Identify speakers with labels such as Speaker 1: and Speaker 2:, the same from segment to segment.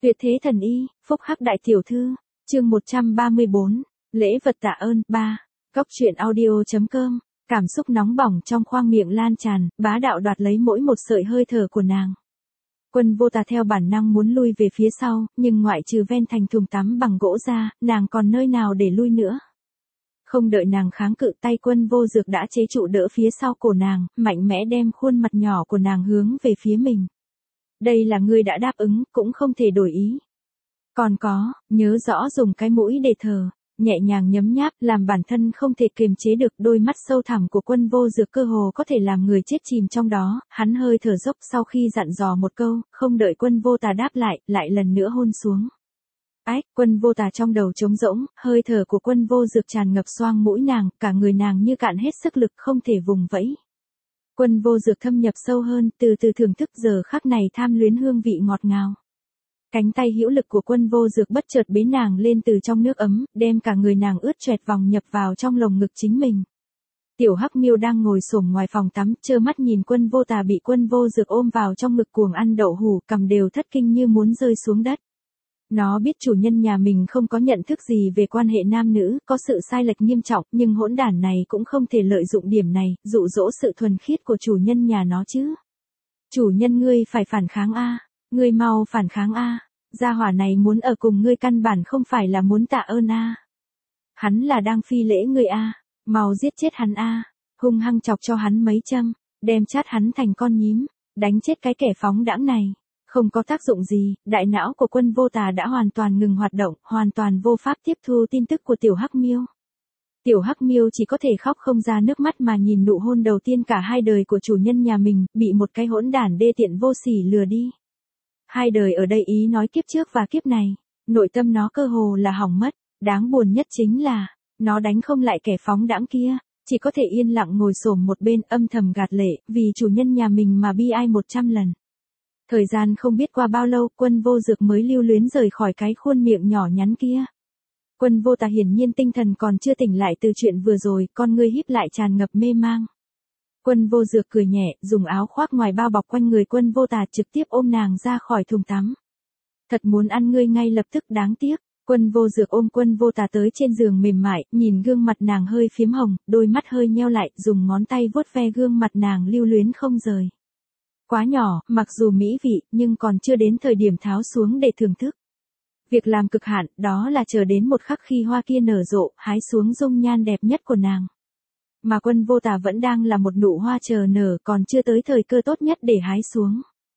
Speaker 1: Tuyệt thế thần y, phúc hắc đại tiểu thư, chương 134, lễ vật tạ ơn, 3, Cóc truyện audio.com, cảm xúc nóng bỏng trong khoang miệng lan tràn, bá đạo đoạt lấy mỗi một sợi hơi thở của nàng. Quân Vô Tà theo bản năng muốn lui về phía sau, nhưng ngoại trừ ven thành thùng tắm bằng gỗ ra, nàng còn nơi nào để lui nữa. Không đợi nàng kháng cự, tay Quân Vô Dược đã chế trụ đỡ phía sau cổ nàng, mạnh mẽ đem khuôn mặt nhỏ của nàng hướng về phía mình. Đây là ngươi đã đáp ứng, cũng không thể đổi ý. Còn có, nhớ rõ dùng cái mũi để thở, nhẹ nhàng nhấm nháp, làm bản thân không thể kiềm chế được. Đôi mắt sâu thẳm của Quân Vô Dược cơ hồ có thể làm người chết chìm trong đó, hắn hơi thở dốc sau khi dặn dò một câu, không đợi Quân Vô Tà đáp lại lần nữa hôn xuống. Ách, Quân Vô Tà trong đầu trống rỗng, hơi thở của Quân Vô Dược tràn ngập xoang mũi nàng, cả người nàng như cạn hết sức lực không thể vùng vẫy. Quân Vô Dược thâm nhập sâu hơn, từ từ thưởng thức giờ khắc này tham luyến hương vị ngọt ngào. Cánh tay hữu lực của Quân Vô Dược bất chợt bế nàng lên từ trong nước ấm, đem cả người nàng ướt choẹt vòng nhập vào trong lồng ngực chính mình. Tiểu Hắc Miêu đang ngồi xổm ngoài phòng tắm, trơ mắt nhìn Quân Vô Tà bị Quân Vô Dược ôm vào trong ngực cuồng ăn đậu hủ, cằm đều thất kinh như muốn rơi xuống đất. Nó biết chủ nhân nhà mình không có nhận thức gì về quan hệ nam nữ, có sự sai lệch nghiêm trọng, nhưng hỗn đản này cũng không thể lợi dụng điểm này, dụ dỗ sự thuần khiết của chủ nhân nhà nó chứ. Chủ nhân ngươi phải phản kháng a, ngươi mau phản kháng a, gia hỏa này muốn ở cùng ngươi căn bản không phải là muốn tạ ơn a. Hắn là đang phi lễ ngươi a, mau giết chết hắn a, hung hăng chọc cho hắn mấy châm, đem chát hắn thành con nhím, đánh chết cái kẻ phóng đãng này. Không có tác dụng gì, đại não của Quân Vô Tà đã hoàn toàn ngừng hoạt động, hoàn toàn vô pháp tiếp thu tin tức của Tiểu Hắc Miêu. Tiểu Hắc Miêu chỉ có thể khóc không ra nước mắt mà nhìn nụ hôn đầu tiên cả hai đời của chủ nhân nhà mình, bị một cái hỗn đản đê tiện vô sỉ lừa đi. Hai đời ở đây ý nói kiếp trước và kiếp này, nội tâm nó cơ hồ là hỏng mất, đáng buồn nhất chính là, nó đánh không lại kẻ phóng đãng kia, chỉ có thể yên lặng ngồi xổm một bên âm thầm gạt lệ, vì chủ nhân nhà mình mà bi ai 100 lần. Thời gian không biết qua bao lâu, Quân Vô Dược mới lưu luyến rời khỏi cái khuôn miệng nhỏ nhắn kia. Quân Vô Tà hiển nhiên tinh thần còn chưa tỉnh lại từ chuyện vừa rồi, con ngươi híp lại tràn ngập mê mang. Quân Vô Dược cười nhẹ, dùng áo khoác ngoài bao bọc quanh người Quân Vô Tà trực tiếp ôm nàng ra khỏi thùng tắm. Thật muốn ăn ngươi ngay lập tức, đáng tiếc. Quân Vô Dược ôm Quân Vô Tà tới trên giường mềm mại, nhìn gương mặt nàng hơi phím hồng, đôi mắt hơi nheo lại, dùng ngón tay vuốt ve gương mặt nàng lưu luyến không rời. Quá nhỏ, mặc dù mỹ vị, nhưng còn chưa đến thời điểm tháo xuống để thưởng thức. Việc làm cực hạn, đó là chờ đến một khắc khi hoa kia nở rộ, hái xuống dung nhan đẹp nhất của nàng. Mà Quân Vô Tà vẫn đang là một nụ hoa chờ nở, còn chưa tới thời cơ tốt nhất để hái xuống.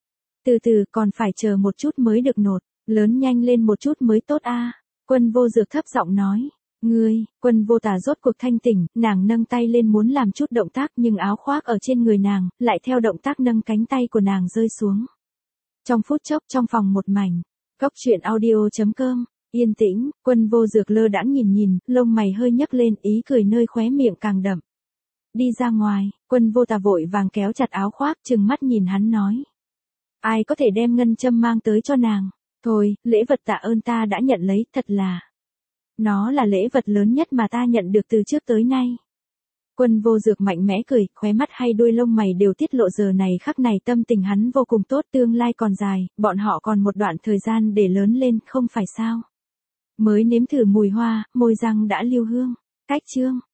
Speaker 1: Từ từ, còn phải chờ một chút mới được nột, lớn nhanh lên một chút mới tốt a. Quân Vô Dược thấp giọng nói. Ngươi, Quân Vô Tà rốt cuộc thanh tỉnh, nàng nâng tay lên muốn làm chút động tác nhưng áo khoác ở trên người nàng, lại theo động tác nâng cánh tay của nàng rơi xuống. Trong phút chốc trong phòng một mảnh, Cóc truyện audio.com, yên tĩnh, Quân Vô Dược lơ đãng nhìn, lông mày hơi nhấc lên, ý cười nơi khóe miệng càng đậm. Đi ra ngoài, Quân Vô Tà vội vàng kéo chặt áo khoác, trừng mắt nhìn hắn nói. Ai có thể đem ngân châm mang tới cho nàng, thôi, lễ vật tạ ơn ta đã nhận lấy, thật là. Nó là lễ vật lớn nhất mà ta nhận được từ trước tới nay. Quân Vô Dược mạnh mẽ cười, khóe mắt hay đuôi lông mày đều tiết lộ giờ này khắc này tâm tình hắn vô cùng tốt, tương lai còn dài, bọn họ còn một đoạn thời gian để lớn lên, không phải sao. Mới nếm thử mùi hoa, môi răng đã lưu hương. Cách chương.